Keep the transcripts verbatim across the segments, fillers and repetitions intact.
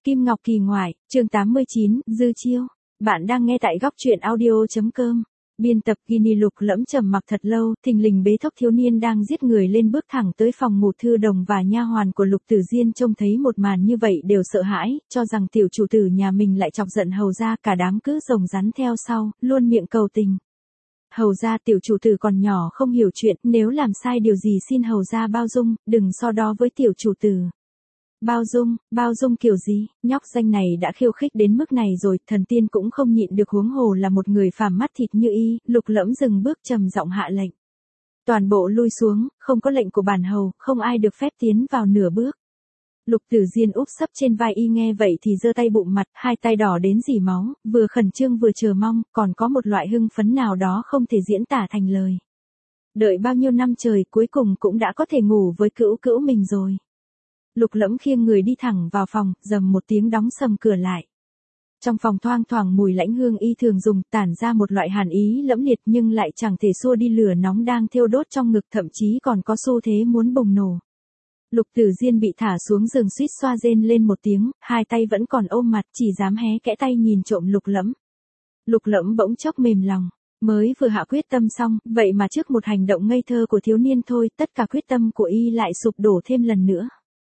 Kim Ngọc Kỳ ngoại, chương tám mươi chín, Dư Chiêu. Bạn đang nghe tại góc truyện audio.com. Biên tập Gini Lục Lẫm trầm mặc thật lâu, thình lình bế thốc thiếu niên đang giết người lên bước thẳng tới phòng ngủ thư đồng và nha hoàn của Lục Tử Diên trông thấy một màn như vậy đều sợ hãi, cho rằng tiểu chủ tử nhà mình lại chọc giận hầu gia, cả đám cứ rồng rắn theo sau, luôn miệng cầu tình. Hầu gia tiểu chủ tử còn nhỏ không hiểu chuyện, nếu làm sai điều gì xin hầu gia bao dung, đừng so đo với tiểu chủ tử. Bao dung, bao dung kiểu gì, nhóc danh này đã khiêu khích đến mức này rồi, thần tiên cũng không nhịn được, huống hồ là một người phàm mắt thịt như y. Lục Lẫm dừng bước trầm giọng hạ lệnh. Toàn bộ lui xuống, không có lệnh của bản hầu, không ai được phép tiến vào nửa bước. Lục Tử Diên úp sấp trên vai y nghe vậy thì giơ tay bụng mặt, hai tay đỏ đến rỉ máu, vừa khẩn trương vừa chờ mong, còn có một loại hưng phấn nào đó không thể diễn tả thành lời. Đợi bao nhiêu năm trời cuối cùng cũng đã có thể ngủ với cữu cữu mình rồi. Lục Lẫm khiêng người đi thẳng vào phòng, dầm một tiếng đóng sầm cửa lại. Trong phòng thoang thoảng mùi lãnh hương y thường dùng, tản ra một loại hàn ý lẫm liệt nhưng lại chẳng thể xua đi lửa nóng đang thiêu đốt trong ngực, thậm chí còn có xu thế muốn bùng nổ. Lục Tử Diên bị thả xuống giường suýt xoa rên lên một tiếng, hai tay vẫn còn ôm mặt, chỉ dám hé kẽ tay nhìn trộm Lục Lẫm. Lục Lẫm bỗng chốc mềm lòng, mới vừa hạ quyết tâm xong, vậy mà trước một hành động ngây thơ của thiếu niên thôi, tất cả quyết tâm của y lại sụp đổ thêm lần nữa.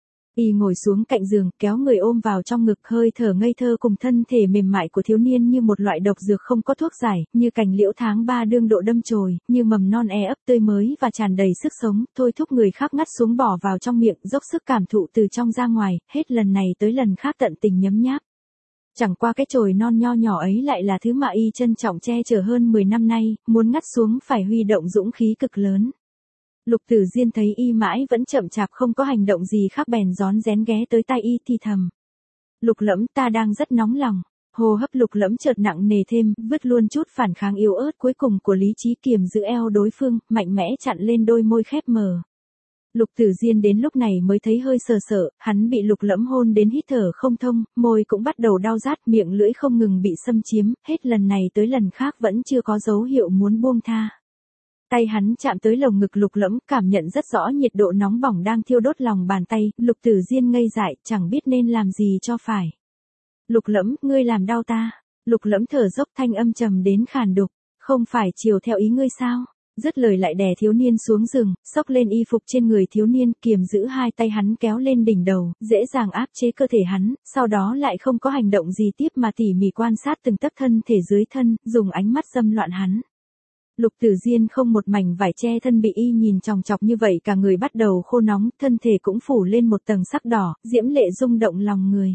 Y ngồi xuống cạnh giường, kéo người ôm vào trong ngực, hơi thở ngây thơ cùng thân thể mềm mại của thiếu niên như một loại độc dược không có thuốc giải, như cành liễu tháng ba đương độ đâm chồi, như mầm non e ấp tươi mới và tràn đầy sức sống, thôi thúc người khác ngắt xuống bỏ vào trong miệng, dốc sức cảm thụ từ trong ra ngoài, hết lần này tới lần khác tận tình nhấm nháp. Chẳng qua cái chồi non nho nhỏ ấy lại là thứ mà y trân trọng che chở hơn mười năm nay, muốn ngắt xuống phải huy động dũng khí cực lớn. Lục Tử Diên thấy y mãi vẫn chậm chạp không có hành động gì khác bèn rón rén ghé tới tai y thì thầm. Lục Lẫm, ta đang rất nóng lòng. Hô hấp Lục Lẫm chợt nặng nề thêm, vứt luôn chút phản kháng yếu ớt cuối cùng của lý trí, kiềm giữ eo đối phương, mạnh mẽ chặn lên đôi môi khép mờ. Lục Tử Diên đến lúc này mới thấy hơi sờ sợ, hắn bị Lục Lẫm hôn đến hít thở không thông, môi cũng bắt đầu đau rát, miệng lưỡi không ngừng bị xâm chiếm, hết lần này tới lần khác vẫn chưa có dấu hiệu muốn buông tha. Tay hắn chạm tới lồng ngực Lục Lẫm, cảm nhận rất rõ nhiệt độ nóng bỏng đang thiêu đốt lòng bàn tay, Lục Tử Diên ngây dại, chẳng biết nên làm gì cho phải. Lục Lẫm, ngươi làm đau ta. Lục Lẫm thở dốc, thanh âm trầm đến khàn đục, không phải chiều theo ý ngươi sao? Dứt lời lại đè thiếu niên xuống giường, xốc lên y phục trên người thiếu niên, kiềm giữ hai tay hắn kéo lên đỉnh đầu, dễ dàng áp chế cơ thể hắn, sau đó lại không có hành động gì tiếp mà tỉ mỉ quan sát từng tấc thân thể dưới thân, dùng ánh mắt dâm loạn hắn. Lục Tử Diên không một mảnh vải che thân bị y nhìn chòng chọc như vậy, cả người bắt đầu khô nóng, thân thể cũng phủ lên một tầng sắc đỏ, diễm lệ rung động lòng người.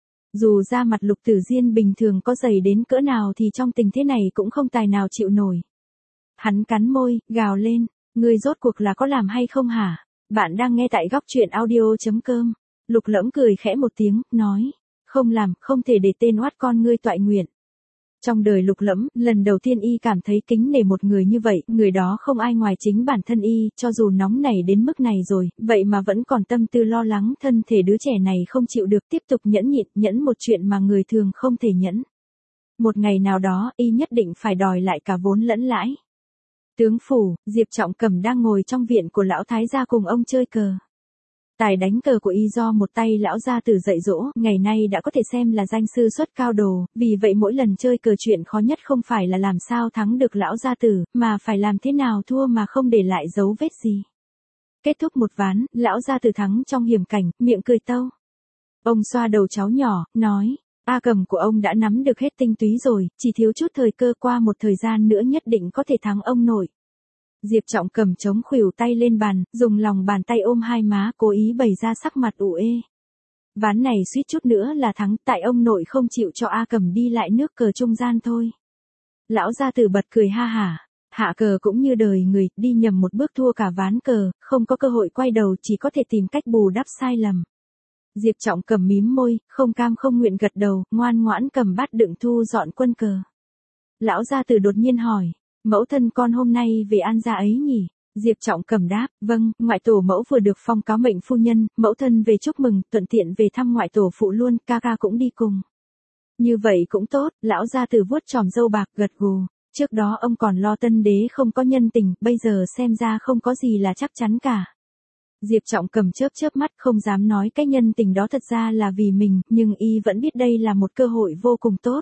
Dù da mặt Lục Tử Diên bình thường có dày đến cỡ nào thì trong tình thế này cũng không tài nào chịu nổi. Hắn cắn môi, gào lên, ngươi rốt cuộc là có làm hay không hả? Bạn đang nghe tại góc truyện audio.com. Lục Lẫm cười khẽ một tiếng, nói, không làm, không thể để tên oát con ngươi toại nguyện. Trong đời Lục Lẫm, lần đầu tiên y cảm thấy kính nể một người như vậy, người đó không ai ngoài chính bản thân y, cho dù nóng nảy đến mức này rồi, vậy mà vẫn còn tâm tư lo lắng thân thể đứa trẻ này không chịu được, tiếp tục nhẫn nhịn, nhẫn một chuyện mà người thường không thể nhẫn. Một ngày nào đó, y nhất định phải đòi lại cả vốn lẫn lãi. Tướng phủ, Diệp Trọng Cẩm đang ngồi trong viện của lão thái gia cùng ông chơi cờ. Tài đánh cờ của y do một tay lão gia tử dạy dỗ, ngày nay đã có thể xem là danh sư xuất cao đồ, vì vậy mỗi lần chơi cờ chuyện khó nhất không phải là làm sao thắng được lão gia tử, mà phải làm thế nào thua mà không để lại dấu vết gì. Kết thúc một ván, lão gia tử thắng trong hiểm cảnh, miệng cười tâu. Ông xoa đầu cháu nhỏ, nói, A Cẩm của ông đã nắm được hết tinh túy rồi, chỉ thiếu chút thời cơ, qua một thời gian nữa nhất định có thể thắng ông nội. Diệp Trọng Cẩm chống khuỷu tay lên bàn, dùng lòng bàn tay ôm hai má, cố ý bày ra sắc mặt ủ ê. Ván này suýt chút nữa là thắng, tại ông nội không chịu cho A Cẩm đi lại nước cờ trung gian thôi. Lão gia tử bật cười ha hả, hạ cờ cũng như đời người, đi nhầm một bước thua cả ván cờ, không có cơ hội quay đầu, chỉ có thể tìm cách bù đắp sai lầm. Diệp Trọng Cẩm mím môi, không cam không nguyện gật đầu, ngoan ngoãn cầm bát đựng thu dọn quân cờ. Lão gia tử đột nhiên hỏi, mẫu thân con hôm nay về An gia ấy nhỉ? Diệp Trọng Cẩm đáp, vâng, ngoại tổ mẫu vừa được phong cáo mệnh phu nhân, mẫu thân về chúc mừng, thuận tiện về thăm ngoại tổ phụ luôn, ca ca cũng đi cùng. Như vậy cũng tốt, lão gia tử vuốt tròm râu bạc gật gù, trước đó ông còn lo tân đế không có nhân tình, bây giờ xem ra không có gì là chắc chắn cả. Diệp Trọng Cầm chớp chớp mắt không dám nói cái nhân tình đó thật ra là vì mình, nhưng y vẫn biết đây là một cơ hội vô cùng tốt.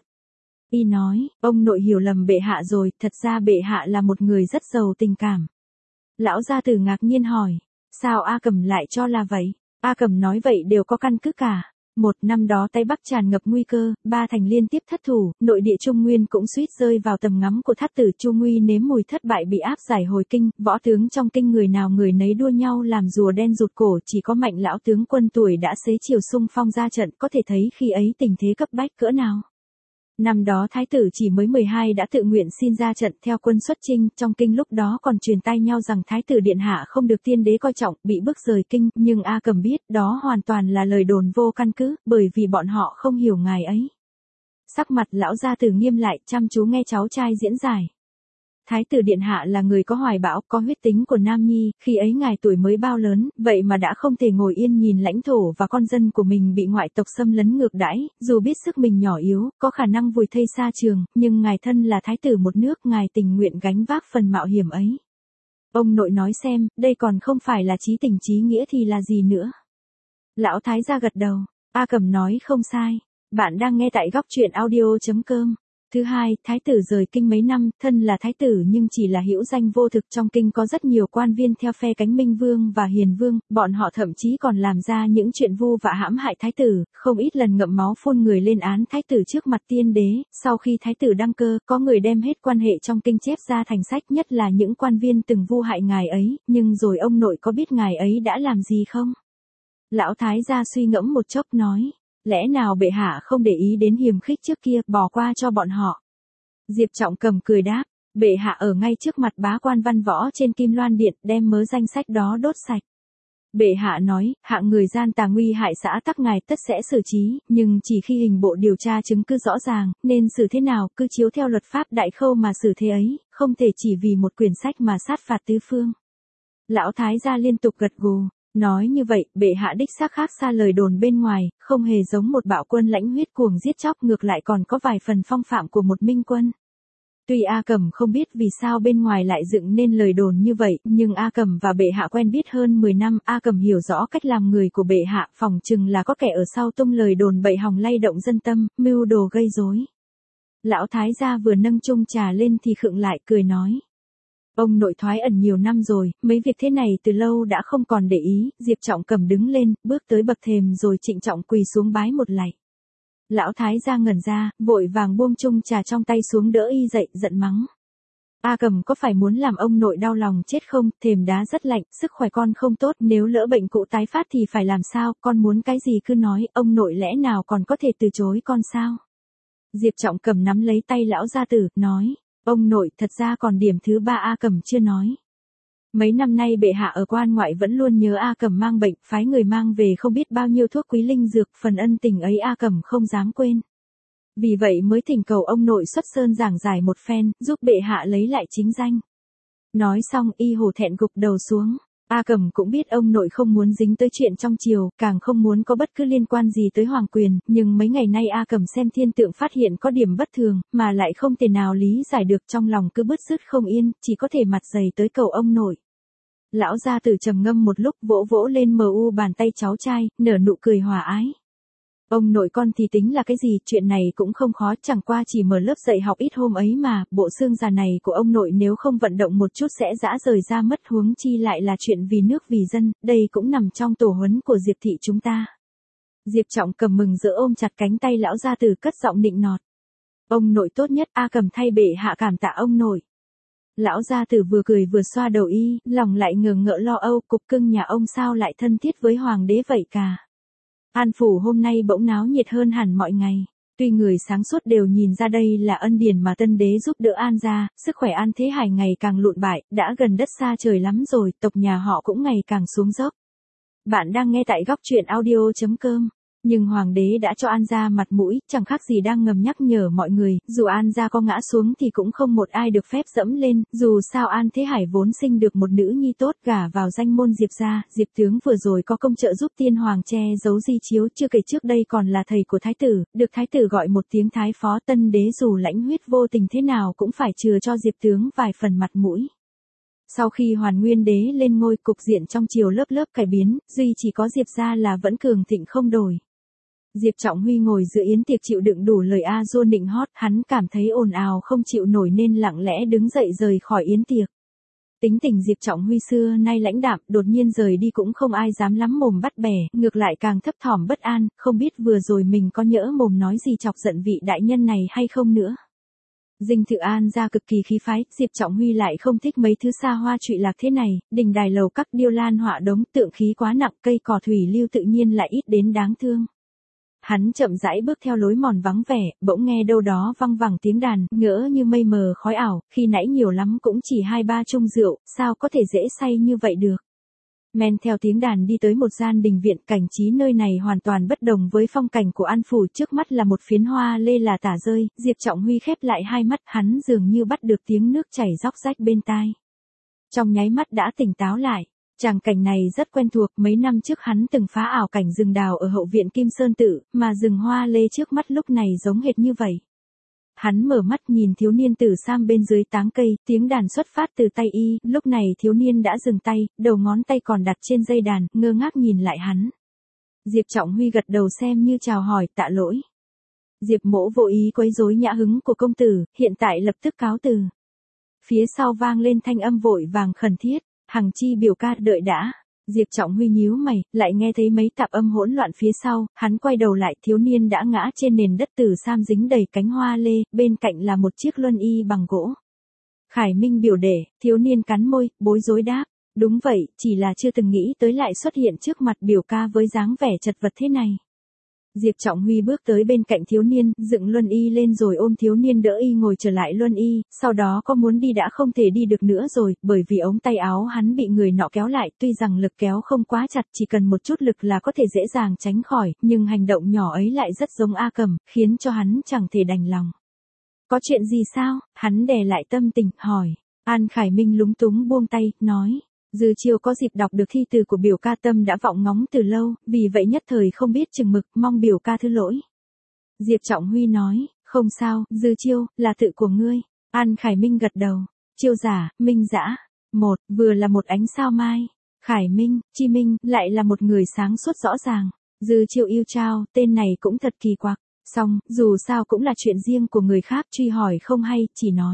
Y nói, ông nội hiểu lầm bệ hạ rồi, thật ra bệ hạ là một người rất giàu tình cảm. Lão gia tử ngạc nhiên hỏi, sao A Cầm lại cho là vậy? A Cầm nói vậy đều có căn cứ cả. Một năm đó Tây Bắc tràn ngập nguy cơ, ba thành liên tiếp thất thủ, nội địa Trung Nguyên cũng suýt rơi vào tầm ngắm của thát tử Chu Nguy nếm mùi thất bại bị áp giải hồi kinh, võ tướng trong kinh người nào người nấy đua nhau làm rùa đen rụt cổ, chỉ có Mạnh lão tướng quân tuổi đã xế chiều xung phong ra trận, có thể thấy khi ấy tình thế cấp bách cỡ nào. Năm đó thái tử chỉ mới mười hai đã tự nguyện xin ra trận theo quân xuất chinh, trong kinh lúc đó còn truyền tai nhau rằng thái tử điện hạ không được tiên đế coi trọng, bị bức rời kinh, nhưng A Cầm biết đó hoàn toàn là lời đồn vô căn cứ, bởi vì bọn họ không hiểu ngài ấy. Sắc mặt lão gia tử nghiêm lại, chăm chú nghe cháu trai diễn giải. Thái tử điện hạ là người có hoài bão, có huyết tính của nam nhi, khi ấy ngài tuổi mới bao lớn, vậy mà đã không thể ngồi yên nhìn lãnh thổ và con dân của mình bị ngoại tộc xâm lấn ngược đãi, dù biết sức mình nhỏ yếu, có khả năng vùi thây xa trường, nhưng ngài thân là thái tử một nước, ngài tình nguyện gánh vác phần mạo hiểm ấy. Ông nội nói xem, đây còn không phải là chí tình chí nghĩa thì là gì nữa? Lão thái gia gật đầu, A Cầm nói không sai. Bạn đang nghe tại góc truyện audio chấm com. Thứ hai, thái tử rời kinh mấy năm, thân là thái tử nhưng chỉ là hữu danh vô thực, trong kinh có rất nhiều quan viên theo phe cánh Minh Vương và Hiền Vương, bọn họ thậm chí còn làm ra những chuyện vu vạ hãm hại thái tử, không ít lần ngậm máu phun người lên án thái tử trước mặt tiên đế. Sau khi thái tử đăng cơ, có người đem hết quan hệ trong kinh chép ra thành sách, nhất là những quan viên từng vu hại ngài ấy, nhưng rồi ông nội có biết ngài ấy đã làm gì không? Lão thái gia suy ngẫm một chốc nói. Lẽ nào bệ hạ không để ý đến hiềm khích trước kia, bỏ qua cho bọn họ? Diệp Trọng Cầm cười đáp, bệ hạ ở ngay trước mặt bá quan văn võ trên Kim Loan Điện, đem mớ danh sách đó đốt sạch. Bệ hạ nói, hạng người gian tà nguy hại xã tắc ngài tất sẽ xử trí, nhưng chỉ khi hình bộ điều tra chứng cứ rõ ràng, nên xử thế nào, cứ chiếu theo luật pháp đại khâu mà xử thế ấy, không thể chỉ vì một quyển sách mà sát phạt tứ phương. Lão thái gia liên tục gật gù. Nói như vậy, bệ hạ đích xác khác xa lời đồn bên ngoài, không hề giống một bạo quân lãnh huyết cuồng giết chóc, ngược lại còn có vài phần phong phạm của một minh quân. Tuy A Cầm không biết vì sao bên ngoài lại dựng nên lời đồn như vậy, nhưng A Cầm và bệ hạ quen biết hơn mười năm, A Cầm hiểu rõ cách làm người của bệ hạ, phỏng chừng là có kẻ ở sau tung lời đồn bậy hòng lay động dân tâm, mưu đồ gây rối. Lão thái gia vừa nâng chung trà lên thì khựng lại cười nói. Ông nội thoái ẩn nhiều năm rồi, mấy việc thế này từ lâu đã không còn để ý. Diệp Trọng Cầm đứng lên, bước tới bậc thềm rồi trịnh trọng quỳ xuống bái một lạy. Lão thái gia ngẩn ra, vội vàng buông chung trà trong tay xuống đỡ y dậy, giận mắng. A Cầm có phải muốn làm ông nội đau lòng chết không? Thềm đá rất lạnh, sức khỏe con không tốt, nếu lỡ bệnh cũ tái phát thì phải làm sao? Con muốn cái gì cứ nói, ông nội lẽ nào còn có thể từ chối con sao? Diệp Trọng Cầm nắm lấy tay lão gia tử, nói. Ông nội, thật ra còn điểm thứ ba A Cầm chưa nói. Mấy năm nay bệ hạ ở quan ngoại vẫn luôn nhớ A Cầm mang bệnh, phái người mang về không biết bao nhiêu thuốc quý linh dược, phần ân tình ấy A Cầm không dám quên. Vì vậy mới thỉnh cầu ông nội xuất sơn giảng giải một phen, giúp bệ hạ lấy lại chính danh. Nói xong y hổ thẹn gục đầu xuống. A Cầm cũng biết ông nội không muốn dính tới chuyện trong triều, càng không muốn có bất cứ liên quan gì tới hoàng quyền, nhưng mấy ngày nay A Cầm xem thiên tượng phát hiện có điểm bất thường, mà lại không thể nào lý giải được, trong lòng cứ bứt rứt không yên, chỉ có thể mặt dày tới cầu ông nội. Lão gia tử trầm ngâm một lúc, vỗ vỗ lên mờ u bàn tay cháu trai, nở nụ cười hòa ái. Ông nội con thì tính là cái gì, chuyện này cũng không khó, chẳng qua chỉ mở lớp dạy học ít hôm ấy mà, bộ xương già này của ông nội nếu không vận động một chút sẽ rã rời ra mất, huống chi lại là chuyện vì nước vì dân, đây cũng nằm trong tổ huấn của Diệp thị chúng ta. Diệp Trọng Cầm mừng rỡ ôm chặt cánh tay lão gia tử, cất giọng nịnh nọt. Ông nội tốt nhất, A Cầm thay bệ hạ cảm tạ ông nội. Lão gia tử vừa cười vừa xoa đầu y, lòng lại ngờ ngợ lo âu, cục cưng nhà ông sao lại thân thiết với hoàng đế vậy cả. An phủ hôm nay bỗng náo nhiệt hơn hẳn mọi ngày. Tuy người sáng suốt đều nhìn ra đây là ân điển mà tân đế giúp đỡ An gia, sức khỏe An Thế Hải ngày càng lụn bại, đã gần đất xa trời lắm rồi, tộc nhà họ cũng ngày càng xuống dốc. Bạn đang nghe tại góc truyện audio chấm com. Nhưng hoàng đế đã cho An gia mặt mũi, chẳng khác gì đang ngầm nhắc nhở mọi người, dù An gia có ngã xuống thì cũng không một ai được phép dẫm lên, dù sao An Thế Hải vốn sinh được một nữ nhi tốt, gả vào danh môn Diệp gia, Diệp tướng vừa rồi có công trợ giúp tiên hoàng che giấu di chiếu, chưa kể trước đây còn là thầy của thái tử, được thái tử gọi một tiếng thái phó, tân đế dù lãnh huyết vô tình thế nào cũng phải chừa cho Diệp tướng vài phần mặt mũi. Sau khi Hoàn Nguyên Đế lên ngôi, cục diện trong triều lớp lớp cải biến, duy chỉ có Diệp gia là vẫn cường thịnh không đổi. Diệp Trọng Huy ngồi dự yến tiệc chịu đựng đủ lời a dua nịnh hót, hắn cảm thấy ồn ào không chịu nổi nên lặng lẽ đứng dậy rời khỏi yến tiệc. Tính tình Diệp Trọng Huy xưa nay lãnh đạm, đột nhiên rời đi cũng không ai dám lắm mồm bắt bẻ, ngược lại càng thấp thỏm bất an, không biết vừa rồi mình có nhỡ mồm nói gì chọc giận vị đại nhân này hay không nữa. Dinh Thự An ra cực kỳ khí phái, Diệp Trọng Huy lại không thích mấy thứ xa hoa trụy lạc thế này, đình đài lầu các điêu lan họa đống tượng khí quá nặng, cây cỏ thủy lưu tự nhiên lại ít đến đáng thương. Hắn chậm rãi bước theo lối mòn vắng vẻ, bỗng nghe đâu đó văng vẳng tiếng đàn, ngỡ như mây mờ khói ảo, khi nãy nhiều lắm cũng chỉ hai ba chung rượu, sao có thể dễ say như vậy được. Men theo tiếng đàn đi tới một gian đình viện, cảnh trí nơi này hoàn toàn bất đồng với phong cảnh của An Phủ, trước mắt là một phiến hoa lê là tả rơi, Diệp Trọng Huy khép lại hai mắt, hắn dường như bắt được tiếng nước chảy róc rách bên tai. Trong nháy mắt đã tỉnh táo lại. Tràng cảnh này rất quen thuộc, mấy năm trước hắn từng phá ảo cảnh rừng đào ở hậu viện Kim Sơn Tự, mà rừng hoa lê trước mắt lúc này giống hệt như vậy. Hắn mở mắt nhìn thiếu niên tử sam bên dưới táng cây, tiếng đàn xuất phát từ tay y, lúc này thiếu niên đã dừng tay, đầu ngón tay còn đặt trên dây đàn, ngơ ngác nhìn lại hắn. Diệp Trọng Huy gật đầu xem như chào hỏi, tạ lỗi. Diệp Mỗ vô ý quấy rối nhã hứng của công tử, hiện tại lập tức cáo từ. Phía sau vang lên thanh âm vội vàng khẩn thiết. Hằng Chi biểu ca, đợi đã. Diệp Trọng Huy nhíu mày, lại nghe thấy mấy tạp âm hỗn loạn phía sau, hắn quay đầu lại, thiếu niên đã ngã trên nền đất tử sam dính đầy cánh hoa lê, bên cạnh là một chiếc luân y bằng gỗ. Khải Minh biểu đệ, thiếu niên cắn môi, bối rối đáp, đúng vậy, chỉ là chưa từng nghĩ tới lại xuất hiện trước mặt biểu ca với dáng vẻ chật vật thế này. Diệp Trọng Huy bước tới bên cạnh thiếu niên, dựng luân y lên rồi ôm thiếu niên đỡ y ngồi trở lại luân y, sau đó có muốn đi đã không thể đi được nữa rồi, bởi vì ống tay áo hắn bị người nọ kéo lại, tuy rằng lực kéo không quá chặt, chỉ cần một chút lực là có thể dễ dàng tránh khỏi, nhưng hành động nhỏ ấy lại rất giống A Cầm, khiến cho hắn chẳng thể đành lòng. Có chuyện gì sao? Hắn đè lại tâm tình, hỏi. An Khải Minh lúng túng buông tay, nói. Dư Chiêu có dịp đọc được thi từ của biểu ca, tâm đã vọng ngóng từ lâu, vì vậy nhất thời không biết chừng mực, mong biểu ca thứ lỗi. Diệp Trọng Huy nói, không sao, Dư Chiêu, là tự của ngươi. An Khải Minh gật đầu, Chiêu giả, Minh dã. Một, vừa là một ánh sao mai. Khải Minh, Chi Minh, lại là một người sáng suốt rõ ràng. Dư Chiêu yêu trao, tên này cũng thật kỳ quặc. Xong, dù sao cũng là chuyện riêng của người khác, truy hỏi không hay, chỉ nói.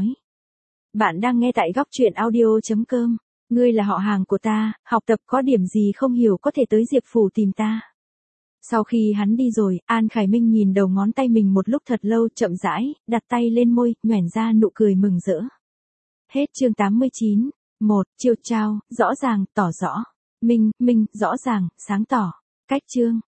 Bạn đang nghe tại góc truyện audio chấm com. Ngươi là họ hàng của ta, học tập có điểm gì không hiểu có thể tới Diệp Phủ tìm ta. Sau khi hắn đi rồi, An Khải Minh nhìn đầu ngón tay mình một lúc thật lâu, chậm rãi, đặt tay lên môi, nhoẻn ra nụ cười mừng rỡ. Hết chương tám mươi chín. Một, Chiêu trao, rõ ràng, tỏ rõ. Minh, minh, rõ ràng, sáng tỏ. Cách chương.